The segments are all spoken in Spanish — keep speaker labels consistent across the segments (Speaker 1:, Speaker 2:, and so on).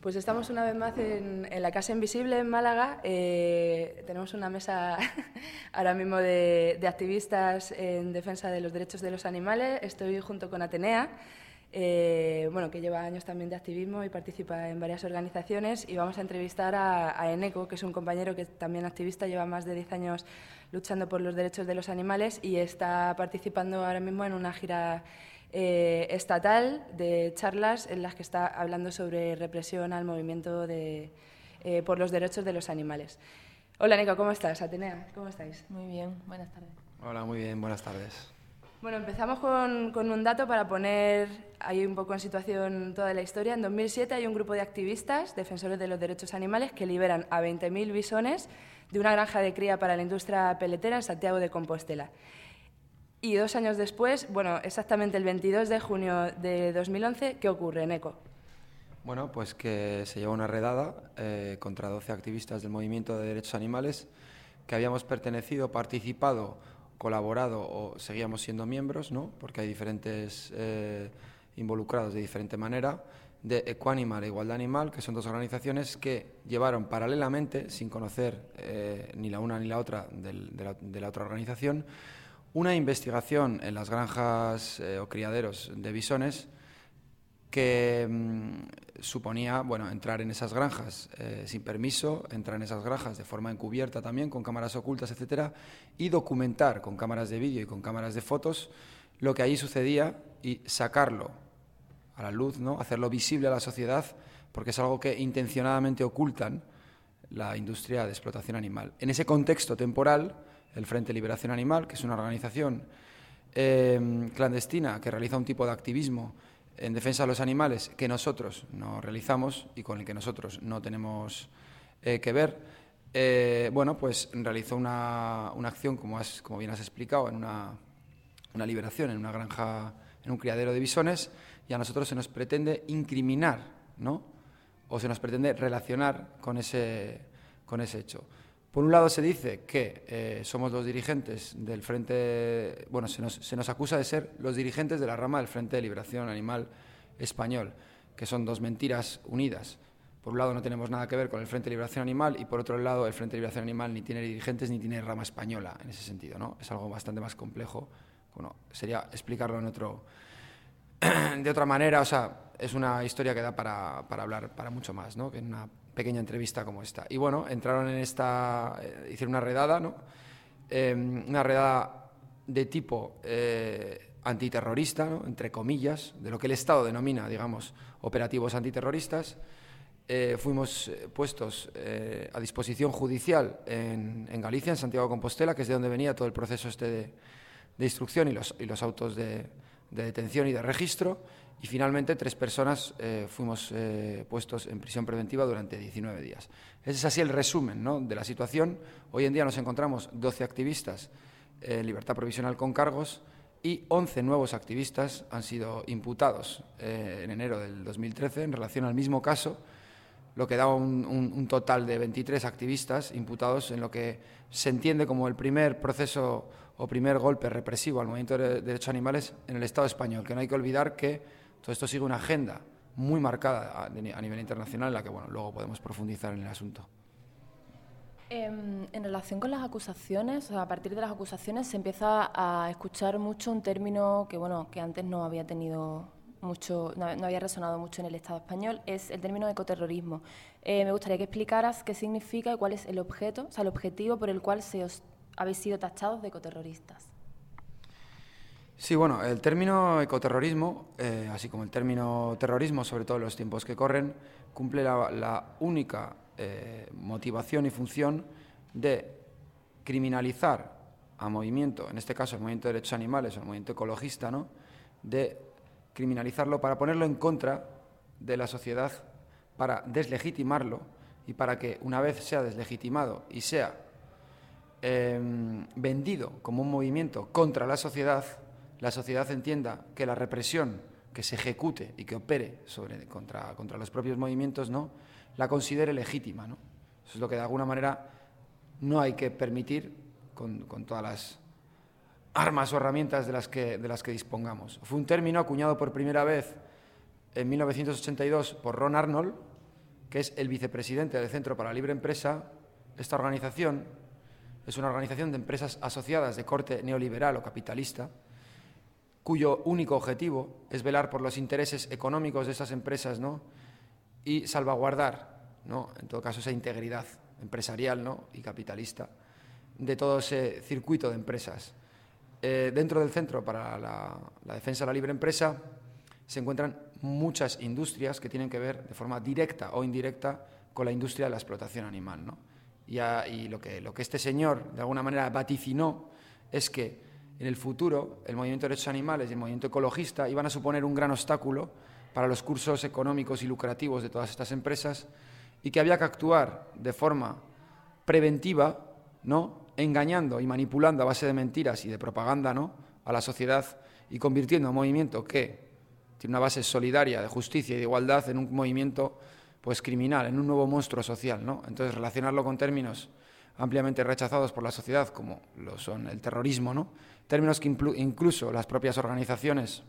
Speaker 1: Pues estamos una vez más en la Casa Invisible en Málaga. Tenemos una mesa ahora mismo de activistas en defensa de los derechos de los animales. Estoy junto con Atenea, que lleva años también de activismo y participa en varias organizaciones, y vamos a entrevistar a Eneco, que es un compañero que también activista, lleva más de 10 años luchando por los derechos de los animales y está participando ahora mismo en una gira estatal de charlas en las que está hablando sobre represión al movimiento por los derechos de los animales. Hola, Nico, ¿cómo estás? Atenea, ¿cómo estáis?
Speaker 2: Muy bien, buenas tardes.
Speaker 3: Hola, muy bien, buenas tardes.
Speaker 1: Bueno, empezamos con un dato para poner ahí un poco en situación toda la historia. En 2007 hay un grupo de activistas, defensores de los derechos animales, que liberan a 20.000 bisones de una granja de cría para la industria peletera en Santiago de Compostela. Y 2 años después, exactamente el 22 de junio de 2011, ¿qué ocurre, Eneco?
Speaker 3: Bueno, pues que se lleva una redada contra 12 activistas del movimiento de derechos animales que habíamos pertenecido, participado, colaborado o seguíamos siendo miembros, ¿no? Porque hay diferentes involucrados de diferente manera, de Equanimal e Igualdad Animal, que son 2 organizaciones que llevaron paralelamente, sin conocer ni la una ni la otra de la otra organización, una investigación en las granjas o criaderos de bisones que suponía entrar en esas granjas sin permiso, entrar en esas granjas de forma encubierta también, con cámaras ocultas, etcétera, y documentar con cámaras de vídeo y con cámaras de fotos lo que allí sucedía y sacarlo a la luz, ¿no? Hacerlo visible a la sociedad, porque es algo que intencionadamente ocultan la industria de explotación animal. En ese contexto temporal, el Frente Liberación Animal, que es una organización clandestina que realiza un tipo de activismo en defensa de los animales que nosotros no realizamos y con el que nosotros no tenemos que ver, pues realizó una acción, como bien has explicado, en una liberación en una granja, en un criadero de bisones, y a nosotros se nos pretende incriminar, ¿no? O se nos pretende relacionar con ese hecho. Por un lado se dice que somos los dirigentes del Frente... se nos acusa de ser los dirigentes de la rama del Frente de Liberación Animal español, que son 2 mentiras unidas. Por un lado no tenemos nada que ver con el Frente de Liberación Animal y por otro lado el Frente de Liberación Animal ni tiene dirigentes ni tiene rama española en ese sentido, ¿no? Es algo bastante más complejo. Bueno, sería explicarlo de otra manera, o sea, es una historia que da para hablar para mucho más, ¿no? Que en una pequeña entrevista como esta. Y entraron en hicieron una redada, ¿no? Una redada de tipo antiterrorista, ¿no? Entre comillas, de lo que el Estado denomina, digamos, operativos antiterroristas. Fuimos puestos a disposición judicial en Galicia, en Santiago de Compostela, que es de donde venía todo el proceso de instrucción y los autos de detención y de registro, y finalmente 3 personas fuimos puestos en prisión preventiva durante 19 días. Ese es así el resumen, ¿no?, de la situación. Hoy en día nos encontramos 12 activistas en libertad provisional con cargos y 11 nuevos activistas han sido imputados en enero del 2013 en relación al mismo caso, lo que daba un total de 23 activistas imputados en lo que se entiende como el primer proceso o primer golpe represivo al movimiento de derechos animales en el Estado español, que no hay que olvidar que todo esto sigue una agenda muy marcada a nivel internacional en la que luego podemos profundizar en el asunto.
Speaker 2: En relación con las acusaciones, a partir de las acusaciones se empieza a escuchar mucho un término que antes no había tenido mucho, no había resonado mucho en el Estado español, es el término de ecoterrorismo. Me gustaría que explicaras qué significa y cuál es el objeto, o sea, el objetivo por el cual habéis sido tachados de ecoterroristas.
Speaker 3: Sí, el término ecoterrorismo, así como el término terrorismo, sobre todo en los tiempos que corren, cumple la única motivación y función de criminalizar a movimiento, en este caso el movimiento de derechos animales o el movimiento ecologista, ¿no?, de criminalizarlo para ponerlo en contra de la sociedad, para deslegitimarlo y para que una vez sea deslegitimado y sea vendido como un movimiento contra la sociedad entienda que la represión que se ejecute y que opere contra los propios movimientos, ¿no?, la considere legítima, ¿no? Eso es lo que de alguna manera no hay que permitir con todas las armas o herramientas de las que dispongamos. Fue un término acuñado por primera vez en 1982 por Ron Arnold, que es el vicepresidente del Centro para la Libre Empresa. Esta organización es una organización de empresas asociadas de corte neoliberal o capitalista, cuyo único objetivo es velar por los intereses económicos de esas empresas, ¿no?, y salvaguardar, ¿no?, en todo caso, esa integridad empresarial, ¿no?, y capitalista de todo ese circuito de empresas. Dentro del Centro para la Defensa de la Libre Empresa se encuentran muchas industrias que tienen que ver de forma directa o indirecta con la industria de la explotación animal, ¿no? Y lo que este señor de alguna manera vaticinó es que en el futuro el movimiento de derechos animales y el movimiento ecologista iban a suponer un gran obstáculo para los cursos económicos y lucrativos de todas estas empresas, y que había que actuar de forma preventiva, ¿no?, engañando y manipulando a base de mentiras y de propaganda, ¿no?, a la sociedad, y convirtiendo a un movimiento que tiene una base solidaria de justicia y de igualdad en un movimiento pues criminal, en un nuevo monstruo social, ¿no? Entonces, relacionarlo con términos ampliamente rechazados por la sociedad, como lo son el terrorismo, ¿no?, términos que incluso las propias organizaciones,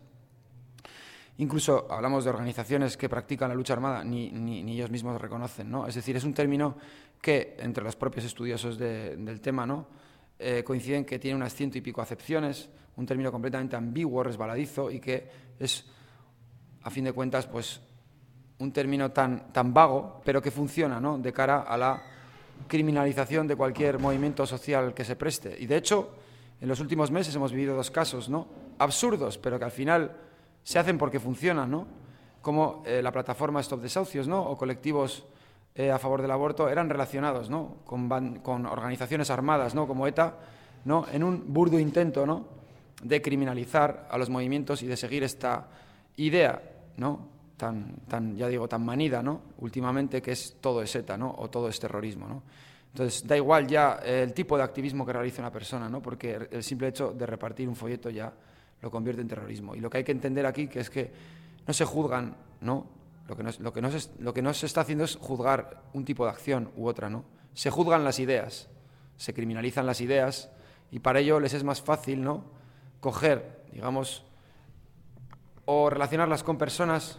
Speaker 3: incluso hablamos de organizaciones que practican la lucha armada, ni ellos mismos reconocen, ¿no? Es decir, es un término que entre los propios estudiosos del tema, ¿no?, coinciden que tiene unas 100 y pico acepciones, un término completamente ambiguo, resbaladizo, y que es, a fin de cuentas, pues un término tan vago, pero que funciona, ¿no?, de cara a la criminalización de cualquier movimiento social que se preste. Y de hecho, en los últimos meses hemos vivido dos casos, ¿no?, absurdos, pero que al final se hacen porque funcionan, ¿no?, como la plataforma Stop Desahucios, ¿no?, o colectivos a favor del aborto, eran relacionados, ¿no?, con organizaciones armadas, ¿no?, como ETA, ¿no?, en un burdo intento, ¿no?, de criminalizar a los movimientos y de seguir esta idea, ¿no?, tan ya digo, tan manida, ¿no?, últimamente, que es todo es ETA, ¿no?, o todo es terrorismo, ¿no? Entonces, da igual ya el tipo de activismo que realice una persona, ¿no?, porque el simple hecho de repartir un folleto ya lo convierte en terrorismo. Y lo que hay que entender aquí que es que no se juzgan, ¿no?, lo que no se está haciendo es juzgar un tipo de acción u otra, ¿no? Se juzgan las ideas, se criminalizan las ideas, y para ello les es más fácil, ¿no?, coger, digamos, o relacionarlas con personas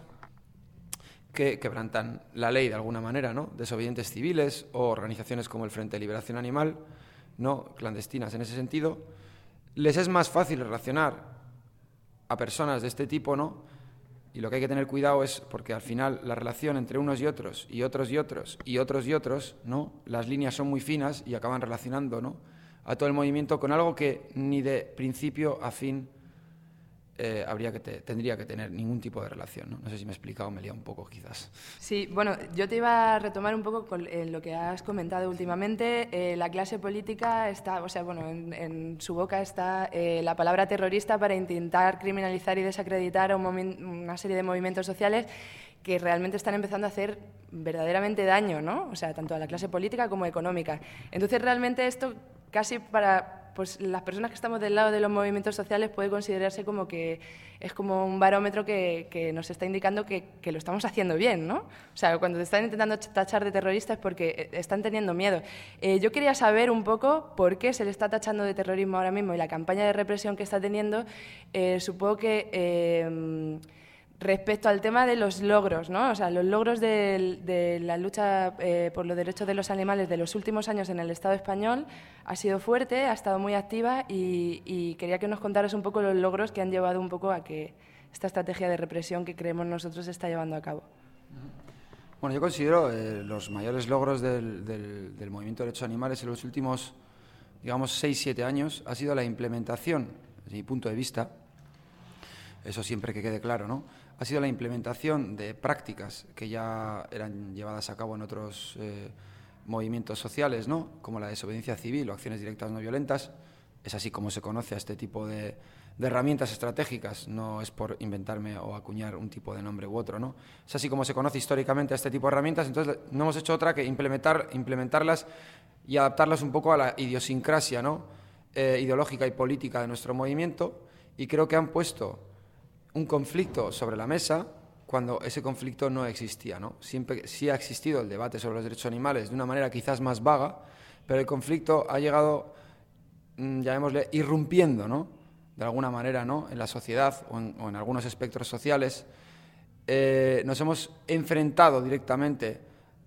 Speaker 3: que quebrantan la ley de alguna manera, ¿no?, desobedientes civiles, o organizaciones como el Frente de Liberación Animal, ¿no?, clandestinas en ese sentido. Les es más fácil relacionar a personas de este tipo, ¿no? Y lo que hay que tener cuidado es porque al final la relación entre unos y otros, y otros y otros, y otros y otros, ¿no?, las líneas son muy finas y acaban relacionando, ¿no?, a todo el movimiento con algo que ni de principio a fin tendría que tener ningún tipo de relación, ¿no? No sé si me he explicado, me he liado un poco quizás.
Speaker 1: Sí, bueno, yo te iba a retomar un poco con lo que has comentado últimamente. La clase política está, o sea, bueno, en su boca está la palabra terrorista para intentar criminalizar y desacreditar a una serie de movimientos sociales que realmente están empezando a hacer verdaderamente daño, ¿no? O sea, tanto a la clase política como económica. Entonces, realmente esto casi para pues las personas que estamos del lado de los movimientos sociales puede considerarse como que es como un barómetro que nos está indicando que lo estamos haciendo bien, ¿no? O sea, cuando te están intentando tachar de terrorista es porque están teniendo miedo. Yo quería saber un poco por qué se le está tachando de terrorismo ahora mismo y la campaña de represión que está teniendo. Supongo que respecto al tema de los logros, ¿no? O sea, los logros de la lucha por los derechos de los animales de los últimos años en el Estado español ha sido fuerte, ha estado muy activa y quería que nos contaras un poco los logros que han llevado un poco a que esta estrategia de represión que creemos nosotros se está llevando a cabo.
Speaker 3: Bueno, yo considero los mayores logros del movimiento de derechos animales en los últimos, digamos, 6-7 años ha sido la implementación, desde mi punto de vista, eso siempre que quede claro, ¿no?, ha sido la implementación de prácticas que ya eran llevadas a cabo en otros movimientos sociales, ¿no?, como la desobediencia civil o acciones directas no violentas. Es así como se conoce a este tipo de herramientas estratégicas, no es por inventarme o acuñar un tipo de nombre u otro, ¿no? Es así como se conoce históricamente a este tipo de herramientas. Entonces no hemos hecho otra que implementarlas y adaptarlas un poco a la idiosincrasia, ¿no?, ideológica y política de nuestro movimiento, y creo que han puesto un conflicto sobre la mesa cuando ese conflicto no existía, ¿no? Siempre sí ha existido el debate sobre los derechos animales de una manera quizás más vaga, pero el conflicto ha llegado, llamémosle, irrumpiendo, ¿no?, de alguna manera, ¿no?, en la sociedad o en algunos espectros sociales. Nos hemos enfrentado directamente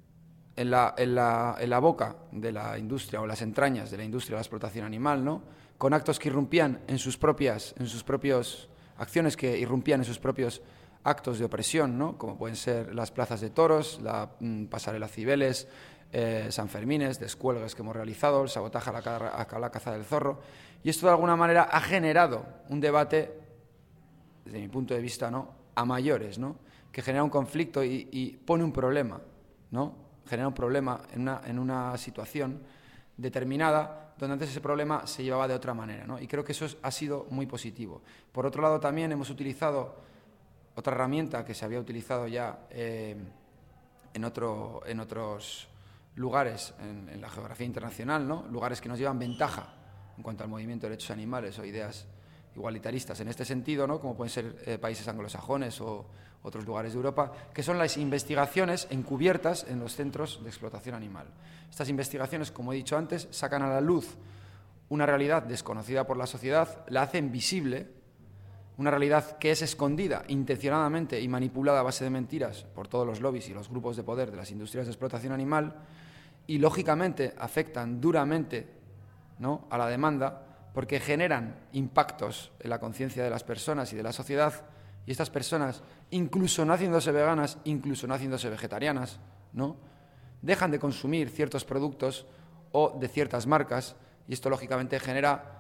Speaker 3: en la boca de la industria o las entrañas de la industria de la explotación animal, ¿no? Con actos que irrumpían en sus propias acciones que irrumpían en sus propios actos de opresión, ¿no? Como pueden ser las plazas de toros, la pasarela Cibeles, San Fermines, descuelgues que hemos realizado, el sabotaje a la caza del zorro. Y esto de alguna manera ha generado un debate, desde mi punto de vista, ¿no?, a mayores, ¿no?, que genera un conflicto y pone un problema, ¿no? Genera un problema en una situación determinada donde antes ese problema se llevaba de otra manera, ¿no? Y creo que eso ha sido muy positivo. Por otro lado, también hemos utilizado otra herramienta que se había utilizado ya en otros lugares en la geografía internacional, ¿no? Lugares que nos llevan ventaja en cuanto al movimiento de derechos animales o ideas igualitaristas en este sentido, ¿no?, como pueden ser países anglosajones o otros lugares de Europa, que son las investigaciones encubiertas en los centros de explotación animal. Estas investigaciones, como he dicho antes, sacan a la luz una realidad desconocida por la sociedad, la hacen visible, una realidad que es escondida intencionadamente y manipulada a base de mentiras por todos los lobbies y los grupos de poder de las industrias de explotación animal, y lógicamente afectan duramente, ¿no?, a la demanda, porque generan impactos en la conciencia de las personas y de la sociedad, y estas personas, incluso no haciéndose veganas, incluso no haciéndose vegetarianas, ¿no?, dejan de consumir ciertos productos o de ciertas marcas, y esto lógicamente genera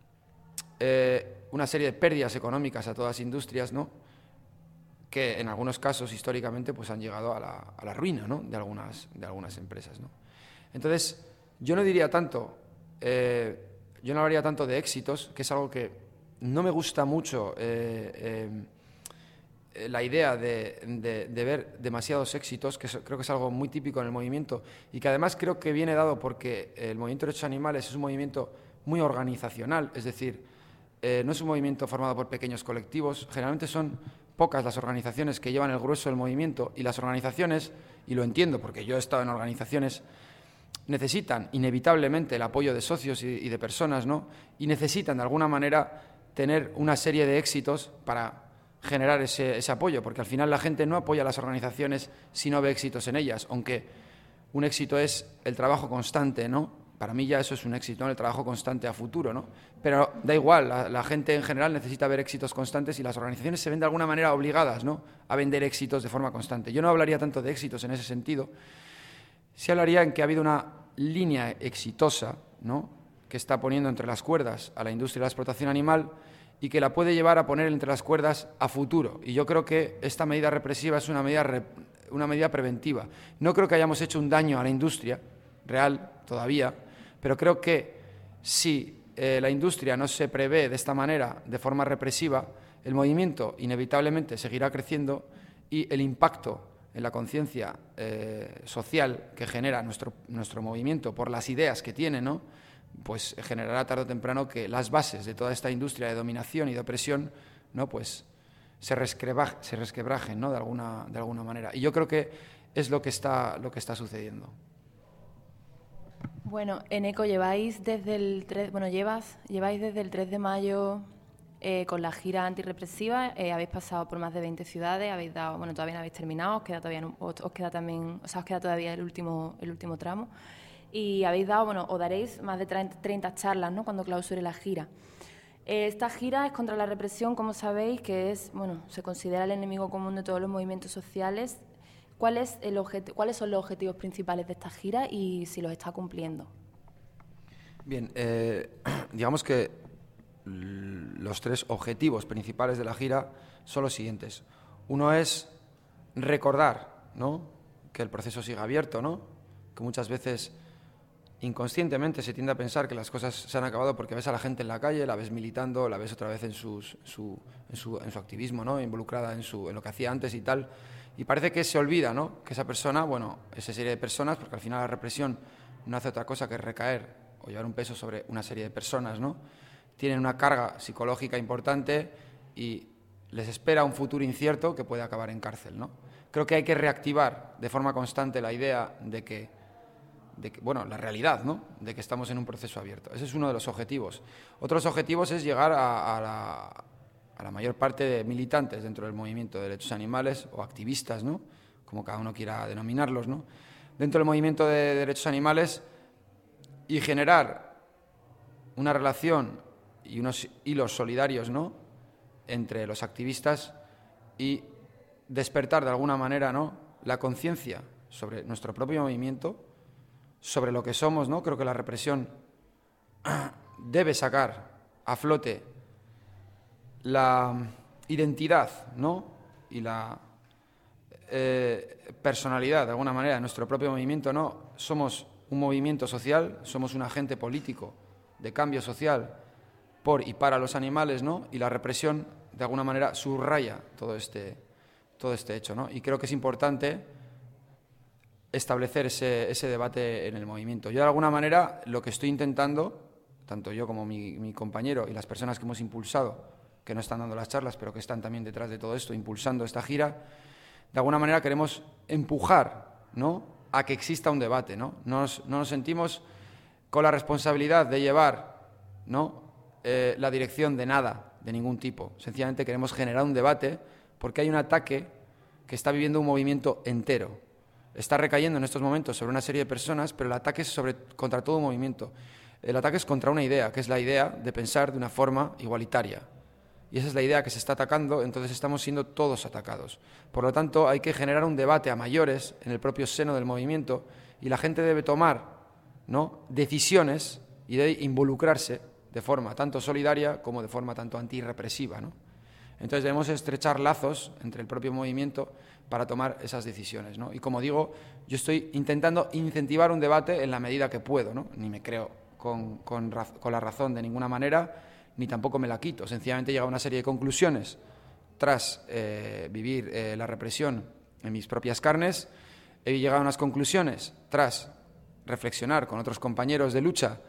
Speaker 3: una serie de pérdidas económicas a todas las industrias, ¿no?, que en algunos casos históricamente pues han llegado a la ruina, ¿no?, de algunas empresas, ¿no? Entonces, yo no diría tanto, yo no hablaría tanto de éxitos, que es algo que no me gusta mucho, la idea de ver demasiados éxitos, que creo que es algo muy típico en el movimiento y que además creo que viene dado porque el movimiento de derechos animales es un movimiento muy organizacional, es decir, no es un movimiento formado por pequeños colectivos, generalmente son pocas las organizaciones que llevan el grueso del movimiento, y las organizaciones, y lo entiendo porque yo he estado en organizaciones, necesitan inevitablemente el apoyo de socios y de personas, ¿no?, y necesitan de alguna manera tener una serie de éxitos para generar ese apoyo, porque al final la gente no apoya a las organizaciones si no ve éxitos en ellas, aunque un éxito es el trabajo constante, ¿no? Para mí ya eso es un éxito, ¿no?, el trabajo constante a futuro, ¿no? Pero da igual, la gente en general necesita ver éxitos constantes y las organizaciones se ven de alguna manera obligadas, ¿no?, a vender éxitos de forma constante. Yo no hablaría tanto de éxitos en ese sentido, sí hablaría en que ha habido una línea exitosa, ¿no?, que está poniendo entre las cuerdas a la industria de la explotación animal y que la puede llevar a poner entre las cuerdas a futuro. Y yo creo que esta medida represiva es una medida preventiva. No creo que hayamos hecho un daño a la industria real todavía, pero creo que si la industria no se prevé de esta manera, de forma represiva, el movimiento inevitablemente seguirá creciendo y el impacto en la conciencia social que genera nuestro movimiento por las ideas que tiene, ¿no?, pues generará tarde o temprano que las bases de toda esta industria de dominación y de opresión, ¿no?, pues se resquebrajen, ¿no?, de alguna manera. Y yo creo que es lo que está sucediendo.
Speaker 2: Bueno, Eneco, lleváis desde el 3 de mayo con la gira antirrepresiva, habéis pasado por más de 20 ciudades, habéis dado, bueno, todavía no habéis terminado, os queda todavía el último tramo, y habéis dado, bueno, os daréis más de 30 charlas, ¿no?, cuando clausure la gira. Esta gira es contra la represión, como sabéis, que es, bueno, se considera el enemigo común de todos los movimientos sociales. ¿Cuáles son los objetivos principales de esta gira y si los está cumpliendo?
Speaker 3: Bien, digamos que los 3 objetivos principales de la gira son los siguientes. Uno es recordar, ¿no?, que el proceso sigue abierto, ¿no?, que muchas veces inconscientemente se tiende a pensar que las cosas se han acabado porque ves a la gente en la calle, la ves militando, la ves otra vez en su activismo, ¿no?, involucrada en lo que hacía antes y tal, y parece que se olvida, ¿no?, que esa persona, bueno, esa serie de personas, porque al final la represión no hace otra cosa que recaer o llevar un peso sobre una serie de personas, ¿no?, tienen una carga psicológica importante y les espera un futuro incierto que puede acabar en cárcel, ¿no? Creo que hay que reactivar de forma constante la idea de que la realidad, ¿no?, de que estamos en un proceso abierto. Ese es uno de los objetivos. Otros objetivos es llegar a la mayor parte de militantes dentro del movimiento de derechos animales o activistas, ¿no?, como cada uno quiera denominarlos, ¿no?, dentro del movimiento de derechos animales y generar una relación y unos hilos solidarios, ¿no?, entre los activistas y despertar de alguna manera, ¿no?, la conciencia sobre nuestro propio movimiento, sobre lo que somos, ¿no? Creo que la represión debe sacar a flote la identidad, ¿no?, y la personalidad, de alguna manera, de nuestro propio movimiento, ¿no? Somos un movimiento social, somos un agente político de cambio social por y para los animales, ¿no? Y la represión, de alguna manera, subraya todo este hecho, ¿no? Y creo que es importante establecer ese debate en el movimiento. Yo, de alguna manera, lo que estoy intentando, tanto yo como mi compañero y las personas que hemos impulsado, que no están dando las charlas, pero que están también detrás de todo esto, impulsando esta gira, de alguna manera queremos empujar, ¿no?, a que exista un debate, ¿no? No nos sentimos con la responsabilidad de llevar, ¿no?, la dirección de nada, de ningún tipo. Sencillamente queremos generar un debate porque hay un ataque que está viviendo un movimiento entero. Está recayendo en estos momentos sobre una serie de personas, pero el ataque es contra todo un movimiento. El ataque es contra una idea, que es la idea de pensar de una forma igualitaria. Y esa es la idea que se está atacando, entonces estamos siendo todos atacados. Por lo tanto, hay que generar un debate a mayores en el propio seno del movimiento y la gente debe tomar, ¿no?, decisiones y debe involucrarse de forma tanto solidaria como de forma tanto antirrepresiva, ¿no? Entonces debemos estrechar lazos entre el propio movimiento para tomar esas decisiones, ¿no? Y como digo, yo estoy intentando incentivar un debate en la medida que puedo, ¿no? Ni me creo con la razón de ninguna manera, ni tampoco me la quito. Sencillamente he llegado a una serie de conclusiones tras vivir la represión en mis propias carnes. He llegado a unas conclusiones tras reflexionar con otros compañeros de lucha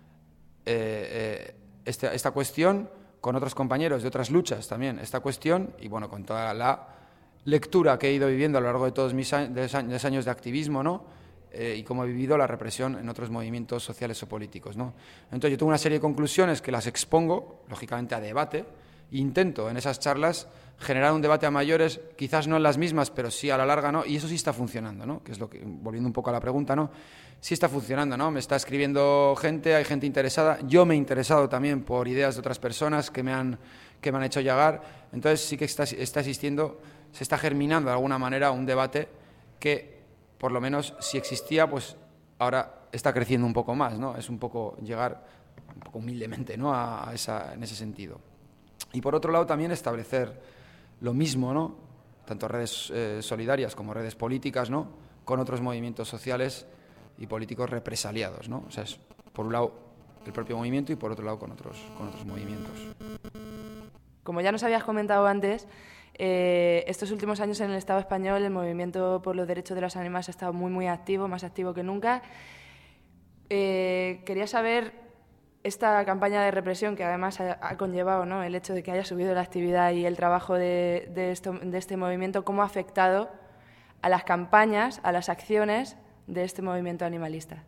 Speaker 3: esta cuestión, con otros compañeros de otras luchas también esta cuestión, y bueno, con toda la lectura que he ido viviendo a lo largo de todos mis años de activismo, ¿no?, y cómo he vivido la represión en otros movimientos sociales o políticos, ¿no? Entonces yo tengo una serie de conclusiones que las expongo, lógicamente, a debate, e intento en esas charlas generar un debate a mayores, quizás no en las mismas, pero sí a la larga, ¿no? Y eso sí está funcionando, ¿no?, que es lo que, volviendo un poco a la pregunta, ¿no?, sí está funcionando, ¿no? Me está escribiendo gente, hay gente interesada, yo me he interesado también por ideas de otras personas que me han hecho llegar, entonces sí que está existiendo, se está germinando de alguna manera un debate que, por lo menos, si existía, pues ahora está creciendo un poco más, ¿no? Es un poco llegar, un poco humildemente, ¿no?, en ese sentido. Y por otro lado también establecer lo mismo, ¿no?, tanto redes solidarias como redes políticas, ¿no?, con otros movimientos sociales y políticos represaliados, ¿no? O sea, es por un lado el propio movimiento y por otro lado con otros movimientos.
Speaker 1: Como ya nos habías comentado antes, estos últimos años en el Estado español el movimiento por los derechos de los animales ha estado muy, muy activo, más activo que nunca. Quería saber, esta campaña de represión que además ha conllevado, ¿no?, el hecho de que haya subido la actividad y el trabajo de este movimiento, ¿cómo ha afectado a las campañas, a las acciones de este movimiento animalista?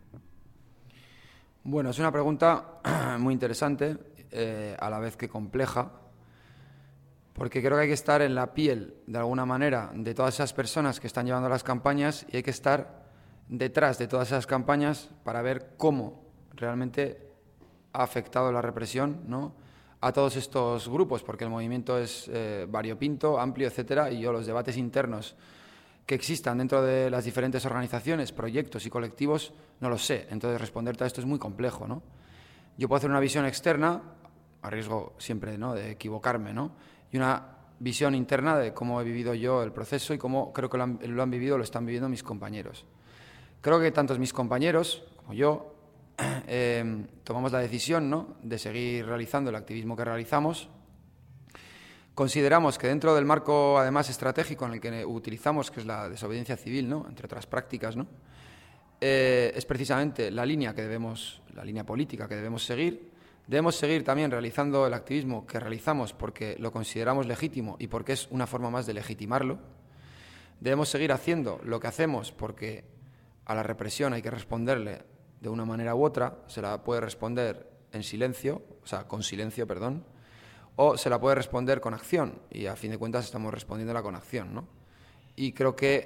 Speaker 3: Bueno, es una pregunta muy interesante, a la vez que compleja, porque creo que hay que estar en la piel, de alguna manera, de todas esas personas que están llevando las campañas y hay que estar detrás de todas esas campañas para ver cómo realmente ha afectado la represión, ¿no?, a todos estos grupos, porque el movimiento es variopinto, amplio, etcétera, y yo los debates internos que existan dentro de las diferentes organizaciones, proyectos y colectivos, no lo sé. Entonces, responderte a esto es muy complejo, ¿no? Yo puedo hacer una visión externa, a riesgo siempre, ¿no?, de equivocarme, ¿no?, y una visión interna de cómo he vivido yo el proceso y cómo creo que lo han vivido, lo están viviendo mis compañeros. Creo que tantos mis compañeros como yo tomamos la decisión, ¿no?, de seguir realizando el activismo que realizamos. Consideramos que dentro del marco, además, estratégico en el que utilizamos, que es la desobediencia civil, ¿no?, entre otras prácticas, ¿no?, es precisamente la línea política que debemos seguir. Debemos seguir también realizando el activismo que realizamos porque lo consideramos legítimo y porque es una forma más de legitimarlo. Debemos seguir haciendo lo que hacemos porque a la represión hay que responderle de una manera u otra. Se la puede responder en silencio, con silencio, perdón, o se la puede responder con acción, y a fin de cuentas estamos respondiéndola con acción, ¿no? Y creo que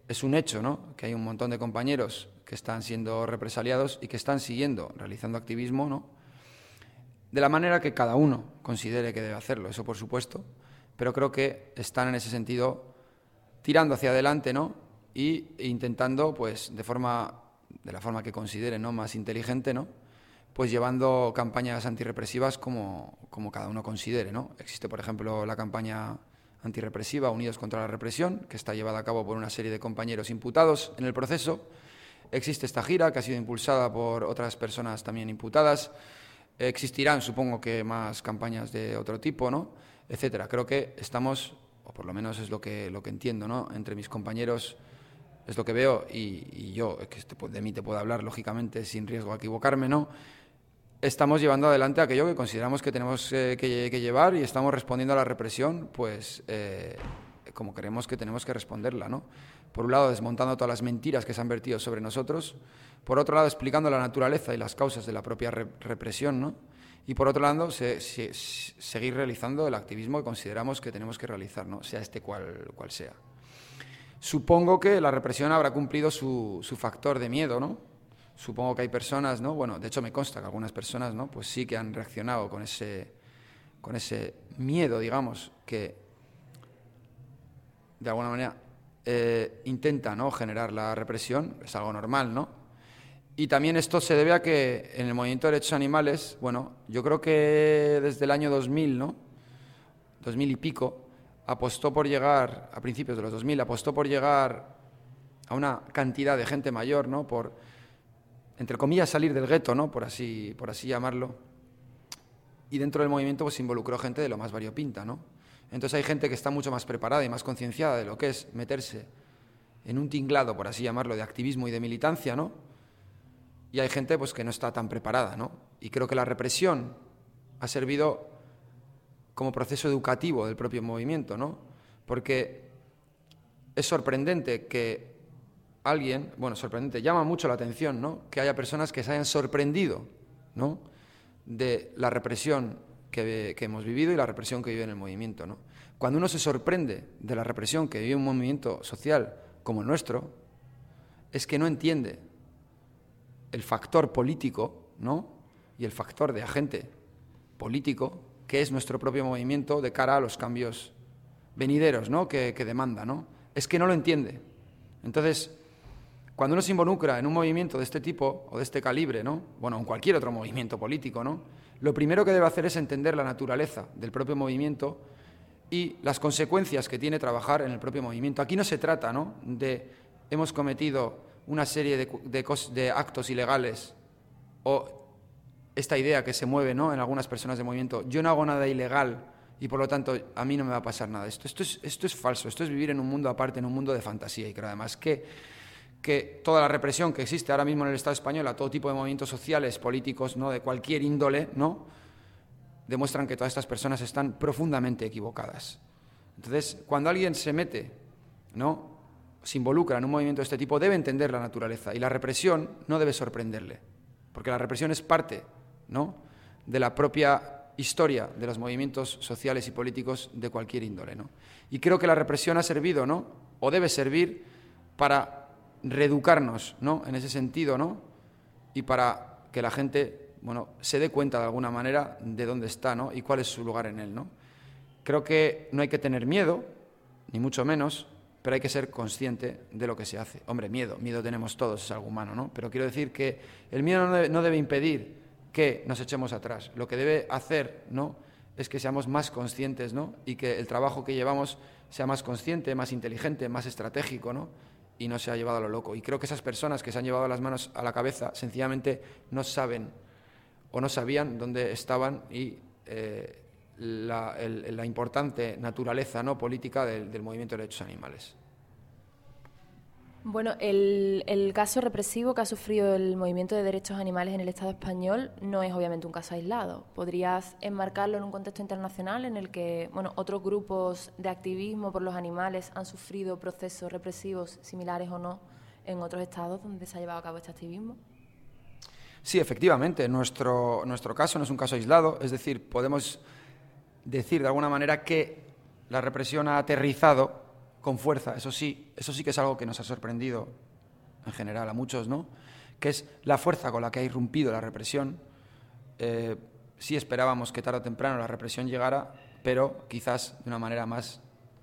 Speaker 3: es un hecho, ¿no?, que hay un montón de compañeros que están siendo represaliados y que están siguiendo realizando activismo, ¿no?, de la manera que cada uno considere que debe hacerlo, eso por supuesto, pero creo que están en ese sentido tirando hacia adelante, ¿no?, y intentando, pues, de la forma que consideren, ¿no?, más inteligente, ¿no?, pues llevando campañas antirrepresivas como cada uno considere, ¿no? Existe, por ejemplo, la campaña antirrepresiva Unidos contra la Represión, que está llevada a cabo por una serie de compañeros imputados en el proceso. Existe esta gira, que ha sido impulsada por otras personas también imputadas. Existirán, supongo que, más campañas de otro tipo, ¿no?, etcétera. Creo que estamos, o por lo menos es lo que entiendo, ¿no?, entre mis compañeros, es lo que veo, y yo, que de mí te puedo hablar, lógicamente, sin riesgo a equivocarme, ¿no?, estamos llevando adelante aquello que consideramos que tenemos que llevar, y estamos respondiendo a la represión, pues, como creemos que tenemos que responderla, ¿no? Por un lado, desmontando todas las mentiras que se han vertido sobre nosotros; por otro lado, explicando la naturaleza y las causas de la propia represión, ¿no? Y por otro lado, seguir realizando el activismo que consideramos que tenemos que realizar, ¿no?, sea este cual sea. Supongo que la represión habrá cumplido su factor de miedo, ¿no? Supongo que hay personas, ¿no?, bueno, de hecho me consta que algunas personas, ¿no?, pues sí que han reaccionado con ese miedo, digamos, que de alguna manera intenta, ¿no?, generar la represión. Es algo normal, ¿no? Y también esto se debe a que en el movimiento de derechos animales, bueno, yo creo que desde el año 2000, ¿no?, 2000 y pico, apostó por llegar, a principios de los 2000, apostó por llegar a una cantidad de gente mayor, ¿no?, por, entre comillas, salir del gueto, ¿no?, por así llamarlo. Y dentro del movimiento, pues, se involucró gente de lo más variopinta, ¿no? Entonces hay gente que está mucho más preparada y más concienciada de lo que es meterse en un tinglado, por así llamarlo, de activismo y de militancia, ¿no? Y hay gente, pues, que no está tan preparada, ¿no? Y creo que la represión ha servido como proceso educativo del propio movimiento, ¿no? Porque es sorprendente que llama mucho la atención, ¿no?, que haya personas que se hayan sorprendido, ¿no?, de la represión que hemos vivido y la represión que vive en el movimiento, ¿no? Cuando uno se sorprende de la represión que vive un movimiento social como el nuestro, es que no entiende el factor político, ¿no?, y el factor de agente político que es nuestro propio movimiento de cara a los cambios venideros, ¿no?, que demanda, ¿no? Es que no lo entiende. Entonces, cuando uno se involucra en un movimiento de este tipo o de este calibre, ¿no?, bueno, en cualquier otro movimiento político, ¿no?, lo primero que debe hacer es entender la naturaleza del propio movimiento y las consecuencias que tiene trabajar en el propio movimiento. Aquí no se trata, ¿no?, de hemos cometido una serie de actos ilegales, o esta idea que se mueve, ¿no?, en algunas personas del movimiento: yo no hago nada ilegal y por lo tanto a mí no me va a pasar nada. Esto es falso, esto es vivir en un mundo aparte, en un mundo de fantasía. Y creo además que toda la represión que existe ahora mismo en el Estado español a todo tipo de movimientos sociales, políticos, ¿no?, de cualquier índole, ¿no?, demuestran que todas estas personas están profundamente equivocadas. Entonces, cuando alguien se mete, ¿no?, se involucra en un movimiento de este tipo, debe entender la naturaleza, y la represión no debe sorprenderle, porque la represión es parte, ¿no?, de la propia historia de los movimientos sociales y políticos de cualquier índole, ¿no? Y creo que la represión ha servido, ¿no?, o debe servir para reeducarnos, ¿no?, en ese sentido, ¿no?, y para que la gente, bueno, se dé cuenta de alguna manera de dónde está, ¿no?, y cuál es su lugar en él, ¿no? Creo que no hay que tener miedo, ni mucho menos, pero hay que ser consciente de lo que se hace. Hombre, miedo tenemos todos, es algo humano, ¿no? Pero quiero decir que el miedo no debe impedir que nos echemos atrás. Lo que debe hacer, ¿no?, es que seamos más conscientes, ¿no?, y que el trabajo que llevamos sea más consciente, más inteligente, más estratégico, ¿no?, y no se ha llevado a lo loco. Y creo que esas personas que se han llevado las manos a la cabeza sencillamente no saben o no sabían dónde estaban y la importante naturaleza, ¿no?, política del movimiento de derechos animales.
Speaker 2: Bueno, el caso represivo que ha sufrido el movimiento de derechos animales en el Estado español no es obviamente un caso aislado. ¿Podrías enmarcarlo en un contexto internacional en el que, bueno, otros grupos de activismo por los animales han sufrido procesos represivos similares o no en otros estados donde se ha llevado a cabo este activismo?
Speaker 3: Sí, efectivamente, nuestro caso no es un caso aislado, es decir, podemos decir de alguna manera que la represión ha aterrizado con fuerza, eso sí que es algo que nos ha sorprendido en general a muchos, ¿no? Que es la fuerza con la que ha irrumpido la represión. Sí esperábamos que tarde o temprano la represión llegara, pero quizás de una manera más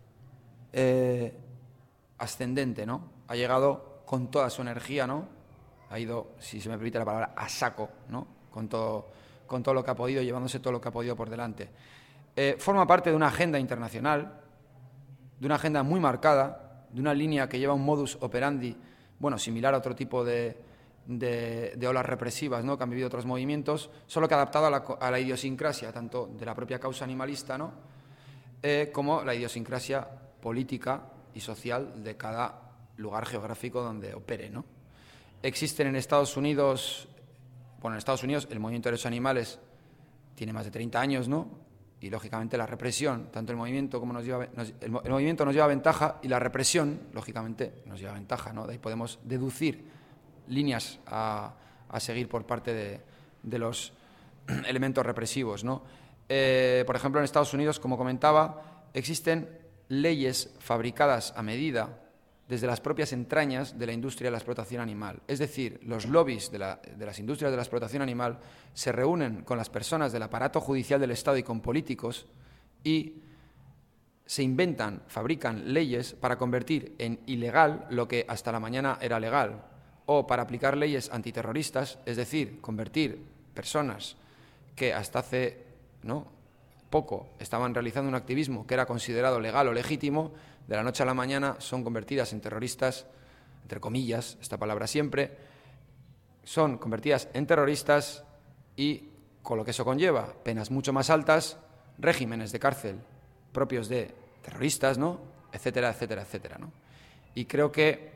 Speaker 3: ascendente, ¿no? Ha llegado con toda su energía, ¿no? Ha ido, si se me permite la palabra, a saco, ¿no? Con todo lo que ha podido, llevándose todo lo que ha podido por delante. Forma parte de una agenda internacional, de una agenda muy marcada, de una línea que lleva un modus operandi, bueno, similar a otro tipo de olas represivas, ¿no?, que han vivido otros movimientos, solo que adaptado a la idiosincrasia, tanto de la propia causa animalista, ¿no?, como la idiosincrasia política y social de cada lugar geográfico donde opere, ¿no? Existen en Estados Unidos, bueno, en Estados Unidos el movimiento de derechos animales tiene más de 30 años, ¿no?, y lógicamente la represión, tanto el movimiento como el movimiento nos lleva ventaja y la represión, lógicamente, nos lleva ventaja, ¿no? De ahí podemos deducir líneas a seguir por parte de los elementos represivos, ¿no? Por ejemplo, en Estados Unidos, como comentaba, existen leyes fabricadas a medida desde las propias entrañas de la industria de la explotación animal. Es decir, los lobbies de las industrias de la explotación animal se reúnen con las personas del aparato judicial del Estado y con políticos y se inventan, fabrican leyes para convertir en ilegal lo que hasta la mañana era legal, o para aplicar leyes antiterroristas, es decir, convertir personas que hasta hace poco estaban realizando un activismo que era considerado legal o legítimo, de la noche a la mañana son convertidas en terroristas, entre comillas, esta palabra siempre, son convertidas en terroristas y, con lo que eso conlleva, penas mucho más altas, regímenes de cárcel propios de terroristas, ¿no?, etcétera, etcétera, etcétera, ¿no? Y creo que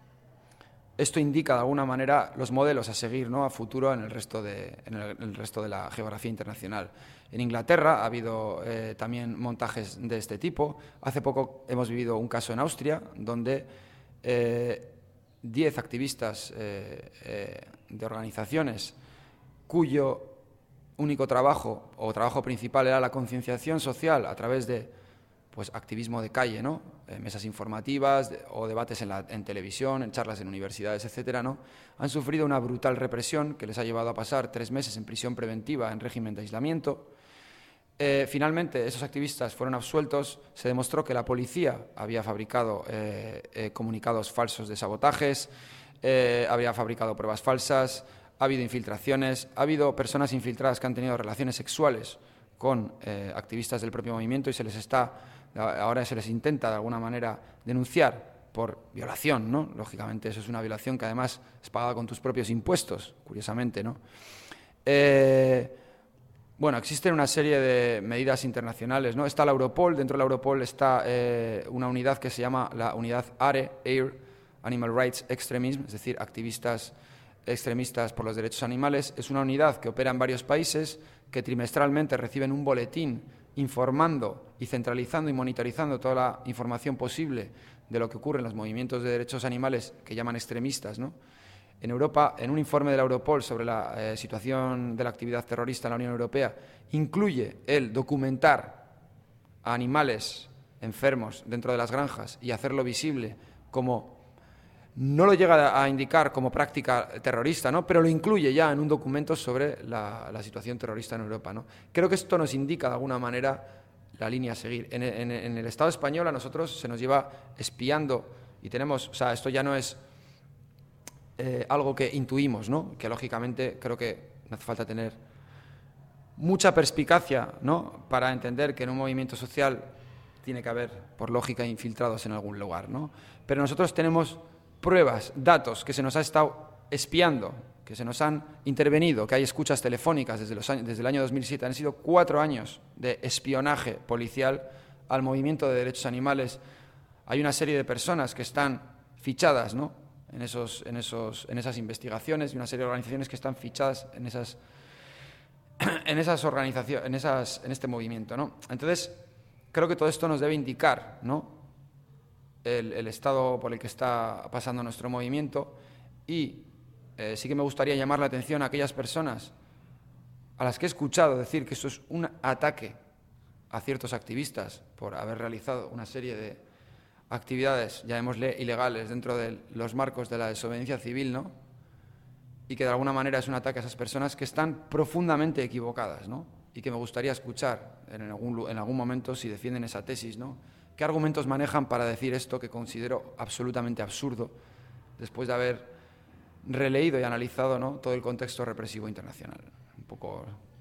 Speaker 3: esto indica de alguna manera los modelos a seguir, ¿no?, a futuro en el resto de la geografía internacional. En Inglaterra ha habido también montajes de este tipo. Hace poco hemos vivido un caso en Austria donde 10 activistas de organizaciones cuyo único trabajo o trabajo principal era la concienciación social a través de activismo de calle, ¿no?, mesas informativas o debates en televisión, en charlas en universidades, etcétera, ¿no?, han sufrido una brutal represión que les ha llevado a pasar 3 meses en prisión preventiva en régimen de aislamiento. Finalmente, esos activistas fueron absueltos. Se demostró que la policía había fabricado comunicados falsos de sabotajes, había fabricado pruebas falsas, ha habido infiltraciones, ha habido personas infiltradas que han tenido relaciones sexuales con activistas del propio movimiento y ahora se les intenta de alguna manera denunciar por violación, ¿no? Lógicamente eso es una violación que además es pagada con tus propios impuestos, curiosamente, ¿no? Bueno, existen una serie de medidas internacionales, ¿no? Está la Europol, dentro de la Europol está una unidad que se llama la unidad ARE, Air Animal Rights Extremism, es decir, activistas extremistas por los derechos animales. Es una unidad que opera en varios países, que trimestralmente reciben un boletín informando y centralizando y monitorizando toda la información posible de lo que ocurre en los movimientos de derechos animales que llaman extremistas, ¿no? En Europa, en un informe de la Europol sobre la situación de la actividad terrorista en la Unión Europea, incluye el documentar a animales enfermos dentro de las granjas y hacerlo visible como, no lo llega a indicar como práctica terrorista, ¿no?, pero lo incluye ya en un documento sobre la situación terrorista en Europa, ¿no? Creo que esto nos indica de alguna manera la línea a seguir. En el Estado español a nosotros se nos lleva espiando y tenemos, o sea, esto ya no es algo que intuimos, ¿no?, que lógicamente creo que no hace falta tener mucha perspicacia, ¿no?, para entender que en un movimiento social tiene que haber, por lógica, infiltrados en algún lugar, ¿no? Pero nosotros tenemos pruebas, datos, que se nos ha estado espiando, que se nos han intervenido, que hay escuchas telefónicas desde el año 2007. Han sido 4 años de espionaje policial al movimiento de derechos animales. Hay una serie de personas que están fichadas, ¿no?, en esas investigaciones, y una serie de organizaciones que están fichadas en esas organizaciones, en este movimiento, ¿no? Entonces, creo que todo esto nos debe indicar, ¿no?, el estado por el que está pasando nuestro movimiento, y sí que me gustaría llamar la atención a aquellas personas a las que he escuchado decir que esto es un ataque a ciertos activistas por haber realizado una serie de actividades, llamémosle ilegales, dentro de los marcos de la desobediencia civil, ¿no? Y que de alguna manera es un ataque a esas personas que están profundamente equivocadas, ¿no? Y que me gustaría escuchar en algún momento si defienden esa tesis, ¿no? ¿Qué argumentos manejan para decir esto que considero absolutamente absurdo después de haber releído y analizado, ¿no?, todo el contexto represivo internacional? Un poco...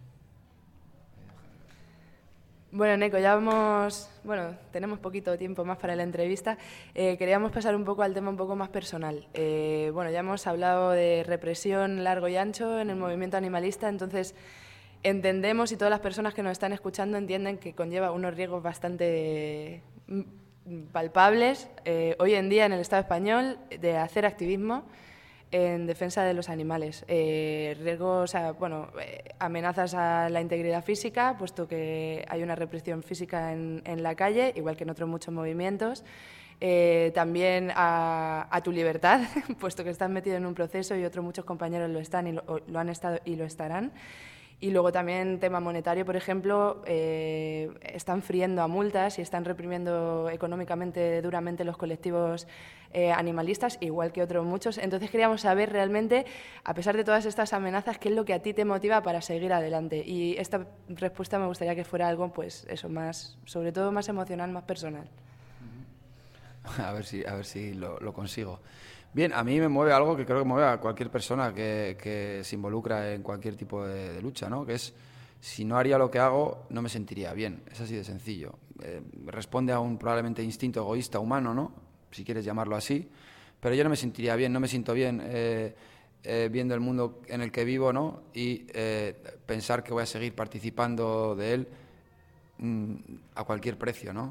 Speaker 1: Bueno, Neko, tenemos poquito tiempo más para la entrevista. Queríamos pasar un poco al tema un poco más personal. Ya hemos hablado de represión largo y ancho en el movimiento animalista, entonces entendemos, y todas las personas que nos están escuchando entienden, que conlleva unos riesgos bastante palpables hoy en día en el Estado español de hacer activismo en defensa de los animales. Riesgos, amenazas a la integridad física, puesto que hay una represión física en la calle, igual que en otros muchos movimientos. También a tu libertad, puesto que estás metido en un proceso y otros muchos compañeros lo están y lo han estado y lo estarán. Y luego también tema monetario, por ejemplo, están friendo a multas y están reprimiendo económicamente duramente los colectivos animalistas, igual que otros muchos. Entonces queríamos saber realmente, a pesar de todas estas amenazas, qué es lo que a ti te motiva para seguir adelante. Y esta respuesta me gustaría que fuera algo, pues eso, más, sobre todo más emocional, más personal.
Speaker 3: A ver si lo consigo. Bien, a mí me mueve algo que creo que mueve a cualquier persona que se involucra en cualquier tipo de lucha, ¿no? Que es, si no haría lo que hago, no me sentiría bien. Es así de sencillo. Responde a un probablemente instinto egoísta humano, ¿no?, si quieres llamarlo así, pero yo no me sentiría bien, no me siento bien viendo el mundo en el que vivo, ¿no?, y pensar que voy a seguir participando de él a cualquier precio, ¿no?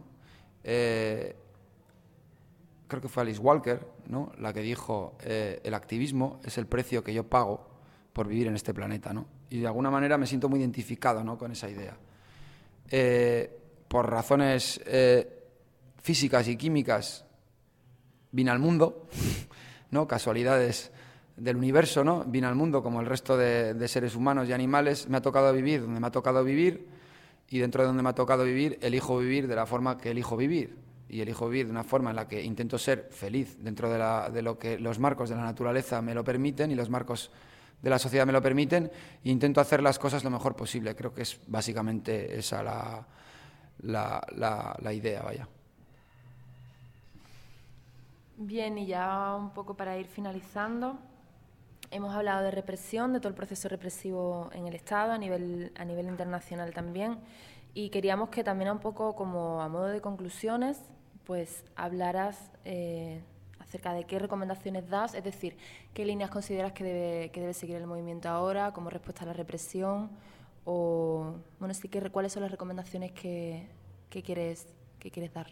Speaker 3: Creo que fue Alice Walker, ¿no?, la que dijo, el activismo es el precio que yo pago por vivir en este planeta, ¿no? Y de alguna manera me siento muy identificado, ¿no?, con esa idea. Por razones físicas y químicas vine al mundo, ¿no?, casualidades del universo, ¿no?, vine al mundo como el resto de seres humanos y animales. Me ha tocado vivir donde me ha tocado vivir, y dentro de donde me ha tocado vivir, elijo vivir de la forma que elijo vivir. Y elijo vivir de una forma en la que intento ser feliz dentro de lo que los marcos de la naturaleza me lo permiten y los marcos de la sociedad me lo permiten, e intento hacer las cosas lo mejor posible. Creo que es básicamente esa la idea, vaya.
Speaker 2: Bien, y ya un poco para ir finalizando, hemos hablado de represión, de todo el proceso represivo en el Estado, a nivel internacional también, y queríamos que también un poco como a modo de conclusiones, pues hablaras acerca de qué recomendaciones das, es decir, qué líneas consideras que debe seguir el movimiento ahora como respuesta a la represión, o bueno, sí, cuáles son las recomendaciones que quieres dar.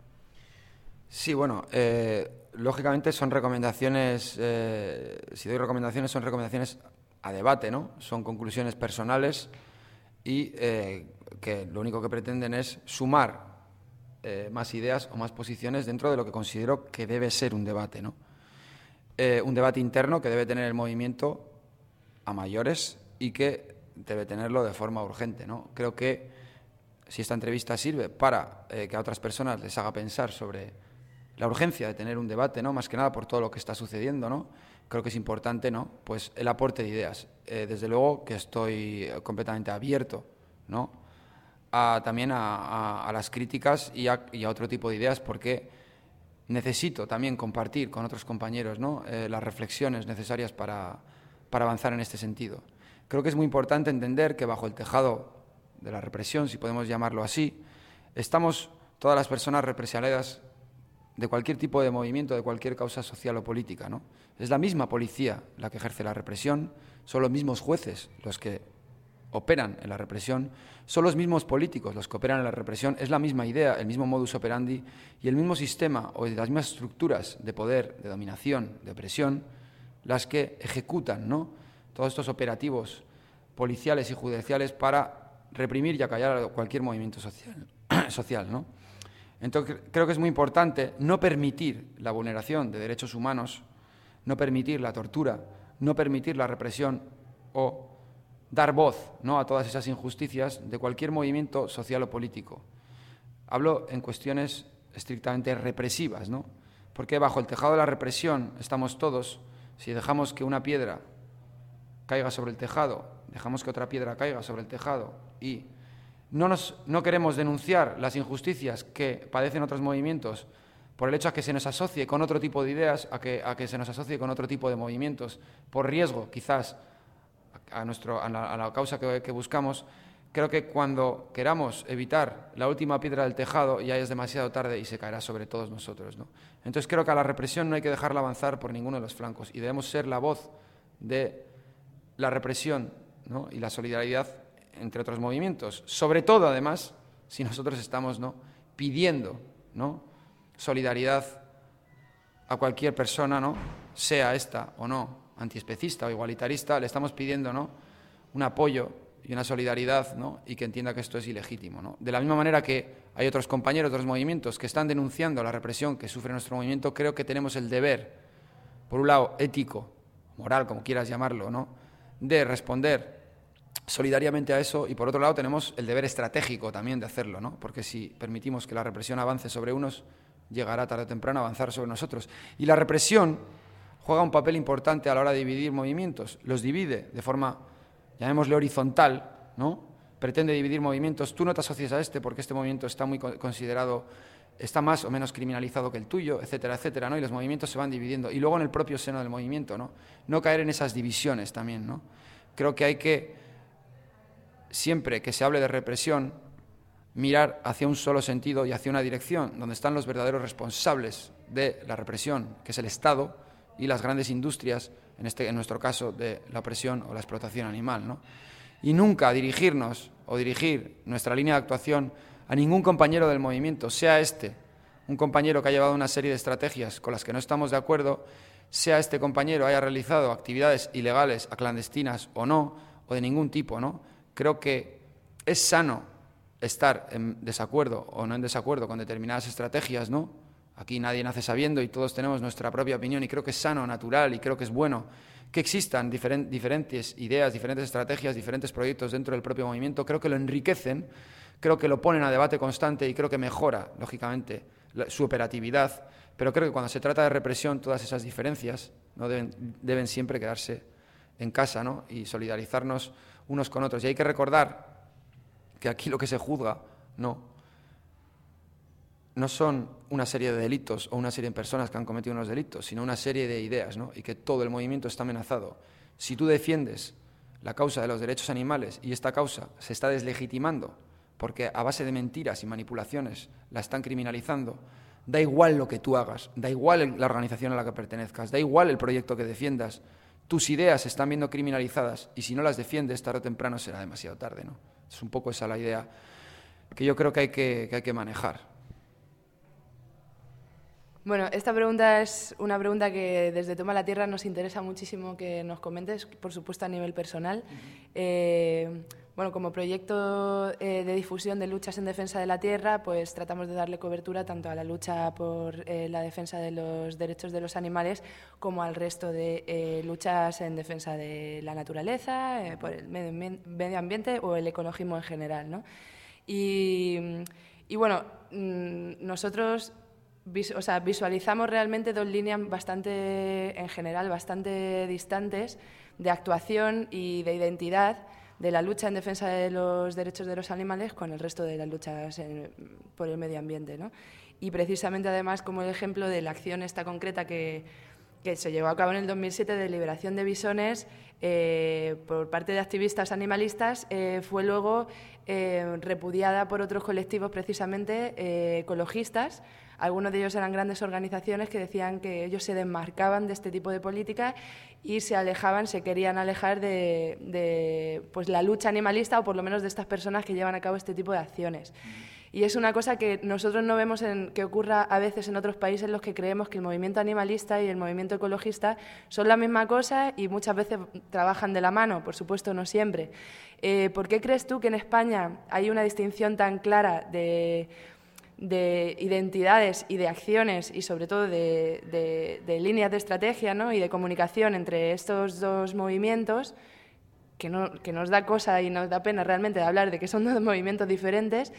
Speaker 3: Sí, bueno, lógicamente son recomendaciones, si doy recomendaciones, son recomendaciones a debate, ¿no? Son conclusiones personales y que lo único que pretenden es sumar más ideas o más posiciones dentro de lo que considero que debe ser un debate, ¿no? Un debate interno que debe tener el movimiento a mayores y que debe tenerlo de forma urgente, ¿no? Creo que si esta entrevista sirve para que a otras personas les haga pensar sobre la urgencia de tener un debate, ¿no?, más que nada por todo lo que está sucediendo, ¿no?, creo que es importante, ¿no?, pues el aporte de ideas. Desde luego que estoy completamente abierto, ¿no?, también a las críticas y a otro tipo de ideas, porque necesito también compartir con otros compañeros, ¿no?, las reflexiones necesarias para avanzar en este sentido. Creo que es muy importante entender que bajo el tejado de la represión, si podemos llamarlo así, estamos todas las personas represaliadas de cualquier tipo de movimiento, de cualquier causa social o política, ¿no? Es la misma policía la que ejerce la represión, son los mismos jueces los que operan en la represión, son los mismos políticos los que operan en la represión, es la misma idea, el mismo modus operandi y el mismo sistema o las mismas estructuras de poder, de dominación, de opresión, las que ejecutan, ¿no?, todos estos operativos policiales y judiciales para reprimir y acallar a cualquier movimiento social, ¿no? Entonces, creo que es muy importante no permitir la vulneración de derechos humanos, no permitir la tortura, no permitir la represión o dar voz, ¿no?, a todas esas injusticias de cualquier movimiento social o político. Hablo en cuestiones estrictamente represivas, ¿no? Porque bajo el tejado de la represión estamos todos. Si dejamos que una piedra caiga sobre el tejado, dejamos que otra piedra caiga sobre el tejado y no queremos denunciar las injusticias que padecen otros movimientos por el hecho a que se nos asocie con otro tipo de ideas, a que se nos asocie con otro tipo de movimientos, por riesgo quizás a la causa que buscamos, creo que cuando queramos evitar la última piedra del tejado ya es demasiado tarde y se caerá sobre todos nosotros, ¿no? Entonces creo que a la represión no hay que dejarla avanzar por ninguno de los flancos y debemos ser la voz de la represión, ¿no? Y la solidaridad entre otros movimientos. Sobre todo, además, si nosotros estamos, ¿no?, pidiendo, ¿no?, solidaridad a cualquier persona, ¿no?, sea esta o no antiespecista o igualitarista, le estamos pidiendo, ¿no?, un apoyo y una solidaridad, ¿no?, y que entienda que esto es ilegítimo, ¿no? De la misma manera que hay otros compañeros, otros movimientos que están denunciando la represión que sufre nuestro movimiento, creo que tenemos el deber, por un lado ético, moral, como quieras llamarlo, ¿no?, de responder solidariamente a eso, y por otro lado tenemos el deber estratégico también de hacerlo, ¿no? Porque si permitimos que la represión avance sobre unos, llegará tarde o temprano a avanzar sobre nosotros. Y la represión juega un papel importante a la hora de dividir movimientos, los divide de forma, llamémosle horizontal, ¿no? Pretende dividir movimientos, tú no te asocies a este porque este movimiento está muy considerado, está más o menos criminalizado que el tuyo, etcétera, etcétera, ¿no? Y los movimientos se van dividiendo. Y luego en el propio seno del movimiento, ¿no? No caer en esas divisiones también, ¿no? Creo que hay que, siempre que se hable de represión, mirar hacia un solo sentido y hacia una dirección, donde están los verdaderos responsables de la represión, que es el Estado y las grandes industrias, en nuestro caso, de la opresión o la explotación animal, ¿no? Y nunca dirigirnos o dirigir nuestra línea de actuación a ningún compañero del movimiento, sea este un compañero que ha llevado una serie de estrategias con las que no estamos de acuerdo, sea este compañero haya realizado actividades ilegales, clandestinas o no, o de ningún tipo, ¿no? Creo que es sano estar en desacuerdo o no en desacuerdo con determinadas estrategias, ¿no? Aquí nadie nace sabiendo y todos tenemos nuestra propia opinión y creo que es sano, natural y creo que es bueno que existan diferentes ideas, diferentes estrategias, diferentes proyectos dentro del propio movimiento. Creo que lo enriquecen, creo que lo ponen a debate constante y creo que mejora, lógicamente, su operatividad. Pero creo que cuando se trata de represión, todas esas diferencias no deben siempre quedarse en casa, ¿no? Y solidarizarnos unos con otros. Y hay que recordar que aquí lo que se juzga no son una serie de delitos o una serie de personas que han cometido unos delitos, sino una serie de ideas, ¿no? Y que todo el movimiento está amenazado. Si tú defiendes la causa de los derechos animales y esta causa se está deslegitimando porque a base de mentiras y manipulaciones la están criminalizando, da igual lo que tú hagas, da igual la organización a la que pertenezcas, da igual el proyecto que defiendas, tus ideas se están viendo criminalizadas y si no las defiendes, tarde o temprano será demasiado tarde, ¿no? Es un poco esa la idea que yo creo que hay que manejar.
Speaker 1: Bueno, esta pregunta es una pregunta que desde Toma la Tierra nos interesa muchísimo que nos comentes, por supuesto a nivel personal. Bueno, como proyecto de difusión de luchas en defensa de la tierra, pues tratamos de darle cobertura tanto a la lucha por la defensa de los derechos de los animales como al resto de luchas en defensa de la naturaleza, por el medio ambiente o el ecologismo en general, ¿no? Y bueno, nosotros visualizamos realmente dos líneas en general, bastante distantes de actuación y de identidad de la lucha en defensa de los derechos de los animales con el resto de las luchas por el medio ambiente, ¿no? Y precisamente, además, como el ejemplo de la acción esta concreta que se llevó a cabo en el 2007 de liberación de bisones por parte de activistas animalistas, fue luego repudiada por otros colectivos precisamente ecologistas. Algunos de ellos eran grandes organizaciones que decían que ellos se desmarcaban de este tipo de políticas y se querían alejar de pues, la lucha animalista o por lo menos de estas personas que llevan a cabo este tipo de acciones. Y es una cosa que nosotros no vemos que ocurra a veces en otros países en los que creemos que el movimiento animalista y el movimiento ecologista son la misma cosa y muchas veces trabajan de la mano, por supuesto no siempre. ¿Por qué crees tú que en España hay una distinción tan clara de identidades y de acciones y sobre todo de líneas de estrategia, ¿no? Y de comunicación entre estos dos movimientos que nos da cosa y nos da pena realmente de hablar de que son dos movimientos diferentes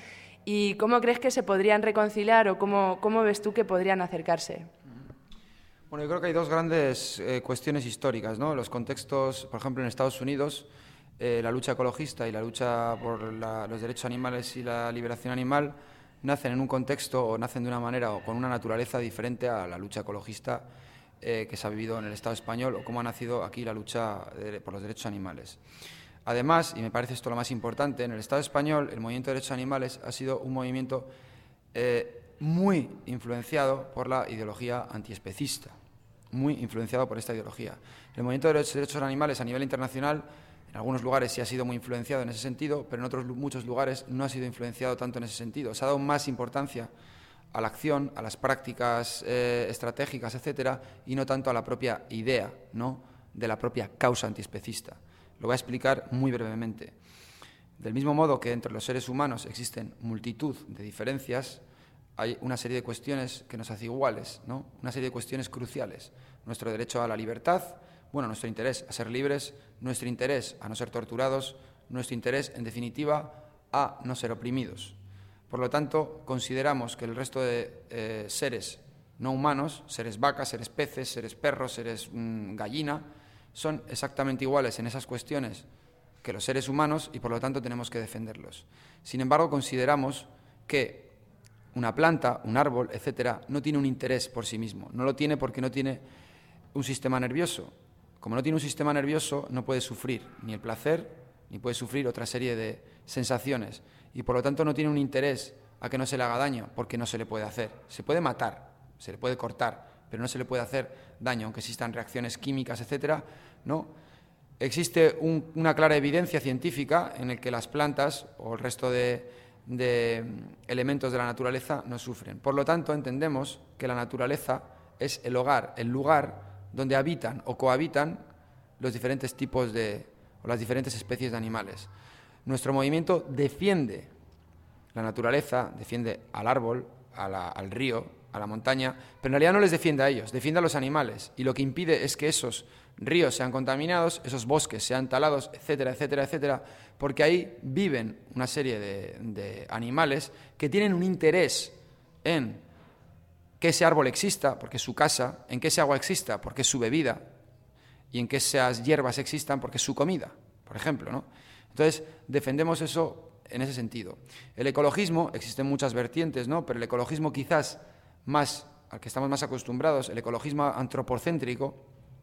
Speaker 1: ¿Y cómo crees que se podrían reconciliar o cómo ves tú que podrían acercarse?
Speaker 3: Bueno, yo creo que hay dos grandes cuestiones históricas, ¿no? Los contextos, por ejemplo, en Estados Unidos, la lucha ecologista y la lucha por los derechos animales y la liberación animal nacen en un contexto o nacen de una manera o con una naturaleza diferente a la lucha ecologista que se ha vivido en el Estado español o cómo ha nacido aquí la lucha por los derechos animales. Además, y me parece esto lo más importante, en el Estado español el movimiento de derechos animales ha sido un movimiento muy influenciado por la ideología antiespecista, muy influenciado por esta ideología. El movimiento de los derechos animales a nivel internacional, en algunos lugares sí ha sido muy influenciado en ese sentido, pero en otros muchos lugares no ha sido influenciado tanto en ese sentido. Se ha dado más importancia a la acción, a las prácticas estratégicas, etcétera, y no tanto a la propia idea, ¿no?, de la propia causa antiespecista. Lo voy a explicar muy brevemente. Del mismo modo que entre los seres humanos existen multitud de diferencias, hay una serie de cuestiones que nos hace iguales, ¿no? Una serie de cuestiones cruciales. Nuestro derecho a la libertad, bueno, nuestro interés a ser libres, nuestro interés a no ser torturados, nuestro interés, en definitiva, a no ser oprimidos. Por lo tanto, consideramos que el resto de seres no humanos, seres vacas, seres peces, seres perros, seres gallina, son exactamente iguales en esas cuestiones que los seres humanos y por lo tanto tenemos que defenderlos. Sin embargo, consideramos que una planta, un árbol, etcétera, no tiene un interés por sí mismo. No lo tiene porque no tiene un sistema nervioso. Como no tiene un sistema nervioso, no puede sufrir ni el placer ni puede sufrir otra serie de sensaciones y por lo tanto no tiene un interés a que no se le haga daño porque no se le puede hacer. Se puede matar, se le puede cortar, pero no se le puede hacer daño, aunque existan reacciones químicas, etcétera, ¿no? Existe una clara evidencia científica en el que las plantas o el resto de elementos de la naturaleza no sufren. Por lo tanto, entendemos que la naturaleza es el hogar, el lugar donde habitan o cohabitan los diferentes tipos o las diferentes especies de animales. Nuestro movimiento defiende la naturaleza, defiende al árbol, al río, a la montaña, pero en realidad no les defiende a ellos, defiende a los animales y lo que impide es que esos ríos sean contaminados, esos bosques sean talados, etcétera, etcétera, etcétera, porque ahí viven una serie de animales que tienen un interés en que ese árbol exista, porque es su casa, en que ese agua exista, porque es su bebida, y en que esas hierbas existan, porque es su comida, por ejemplo, ¿no? Entonces, defendemos eso en ese sentido. El ecologismo, existen muchas vertientes, ¿no?, pero el ecologismo quizás más, al que estamos más acostumbrados, el ecologismo antropocéntrico,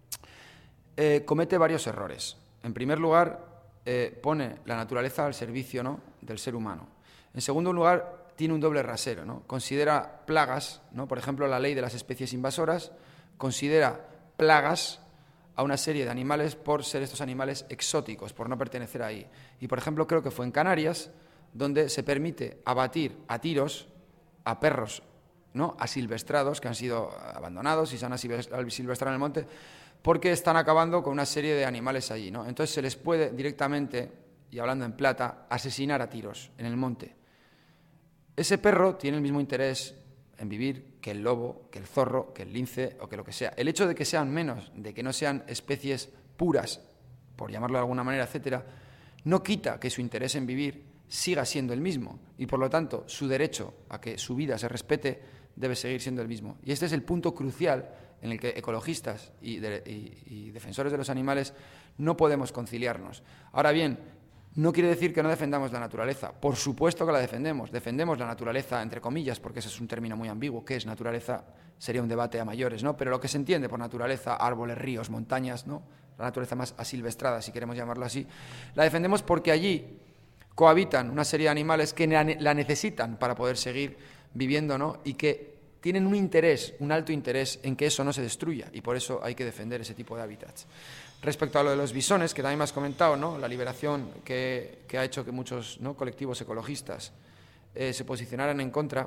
Speaker 3: comete varios errores. En primer lugar, pone la naturaleza al servicio, ¿no?, del ser humano. En segundo lugar, tiene un doble rasero, ¿no? Considera plagas, ¿no?, por ejemplo, la ley de las especies invasoras, considera plagas a una serie de animales por ser estos animales exóticos, por no pertenecer ahí. Y, por ejemplo, creo que fue en Canarias, donde se permite abatir a tiros a perros, ¿no?, asilvestrados, que han sido abandonados y se han asilvestrado en el monte, porque están acabando con una serie de animales allí, ¿no? Entonces se les puede directamente, y hablando en plata, asesinar a tiros en el monte. Ese perro tiene el mismo interés en vivir que el lobo, que el zorro, que el lince o que lo que sea. El hecho de que sean menos, de que no sean especies puras, por llamarlo de alguna manera, etcétera, no quita que su interés en vivir siga siendo el mismo y, por lo tanto, su derecho a que su vida se respete debe seguir siendo el mismo. Y este es el punto crucial en el que ecologistas y defensores de los animales no podemos conciliarnos. Ahora bien, no quiere decir que no defendamos la naturaleza. Por supuesto que la defendemos. Defendemos la naturaleza, entre comillas, porque ese es un término muy ambiguo. ¿Qué es naturaleza? Sería un debate a mayores, ¿no? Pero lo que se entiende por naturaleza, árboles, ríos, montañas, ¿no?, la naturaleza más asilvestrada, si queremos llamarlo así, la defendemos porque allí cohabitan una serie de animales que la necesitan para poder seguir viviendo, ¿no?, y que tienen un interés, un alto interés en que eso no se destruya y por eso hay que defender ese tipo de hábitats. Respecto a lo de los bisones, que también me has comentado, ¿no?, la liberación que ha hecho que muchos, ¿no?, colectivos ecologistas se posicionaran en contra.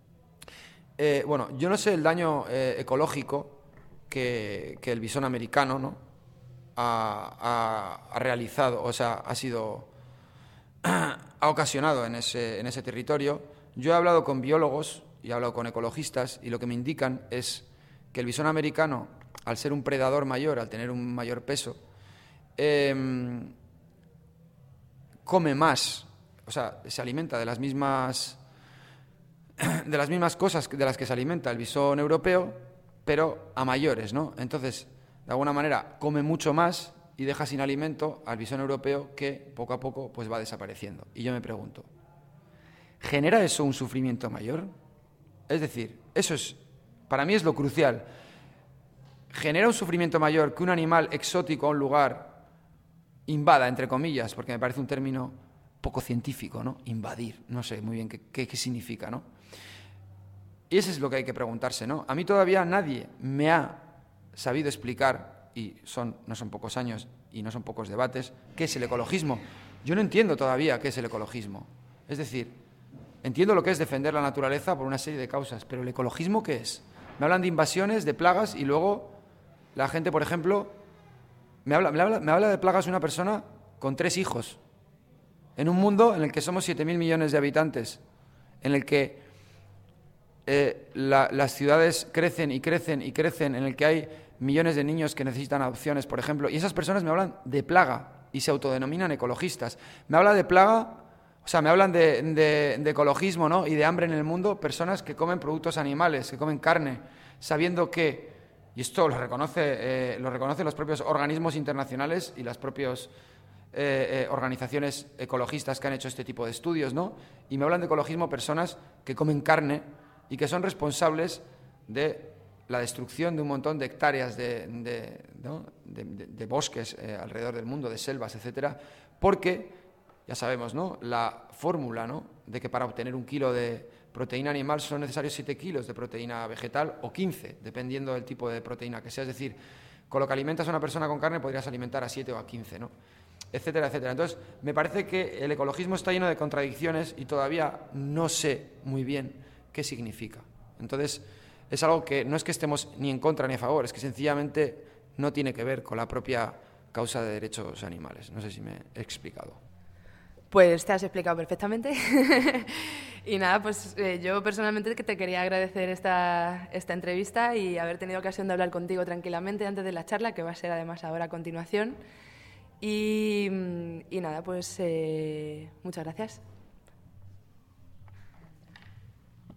Speaker 3: Bueno, yo no sé el daño ecológico que el bisón americano, ¿no?, ha realizado, o sea, ha ocasionado en ese territorio. Yo he hablado con biólogos y he hablado con ecologistas y lo que me indican es que el bisón americano, al ser un predador mayor, al tener un mayor peso, come más, o sea, se alimenta de las mismas de las mismas cosas de las que se alimenta el bisón europeo, pero a mayores, ¿no? Entonces, de alguna manera, come mucho más y deja sin alimento al bisón europeo que poco a poco pues va desapareciendo. Y yo me pregunto, ¿genera eso un sufrimiento mayor? Es decir, eso es, para mí es lo crucial. ¿Genera un sufrimiento mayor que un animal exótico a un lugar invada, entre comillas, porque me parece un término poco científico, ¿no? Invadir, no sé muy bien qué significa, ¿no? Y eso es lo que hay que preguntarse, ¿no? A mí todavía nadie me ha sabido explicar, y no son pocos años y no son pocos debates, qué es el ecologismo. Yo no entiendo todavía qué es el ecologismo. Es decir, entiendo lo que es defender la naturaleza por una serie de causas, pero ¿el ecologismo qué es? Me hablan de invasiones, de plagas, y luego la gente, por ejemplo, me habla de plagas una persona con 3 hijos, en un mundo en el que somos 7.000 millones de habitantes, en el que las ciudades crecen y crecen y crecen, en el que hay millones de niños que necesitan adopciones, por ejemplo, y esas personas me hablan de plaga y se autodenominan ecologistas. Me habla de plaga, o sea, me hablan de ecologismo, ¿no? Y de hambre en el mundo, personas que comen productos animales, que comen carne, sabiendo que, y esto lo reconocen los propios organismos internacionales y las propias organizaciones ecologistas que han hecho este tipo de estudios, ¿no? Y me hablan de ecologismo personas que comen carne y que son responsables de la destrucción de un montón de hectáreas de bosques alrededor del mundo, de selvas, etcétera, porque ya sabemos, ¿no?, la fórmula, ¿no?, de que para obtener 1 kilo de proteína animal son necesarios 7 kilos de proteína vegetal o 15, dependiendo del tipo de proteína que sea. Es decir, con lo que alimentas a una persona con carne podrías alimentar a 7 o a 15, ¿no?, etcétera, etcétera. Entonces, me parece que el ecologismo está lleno de contradicciones y todavía no sé muy bien qué significa. Entonces, es algo que no es que estemos ni en contra ni a favor, es que sencillamente no tiene que ver con la propia causa de derechos animales. No sé si me he explicado.
Speaker 1: Pues te has explicado perfectamente. Y nada, pues yo personalmente que te quería agradecer esta entrevista y haber tenido ocasión de hablar contigo tranquilamente antes de la charla, que va a ser además ahora a continuación. Y nada, pues muchas gracias.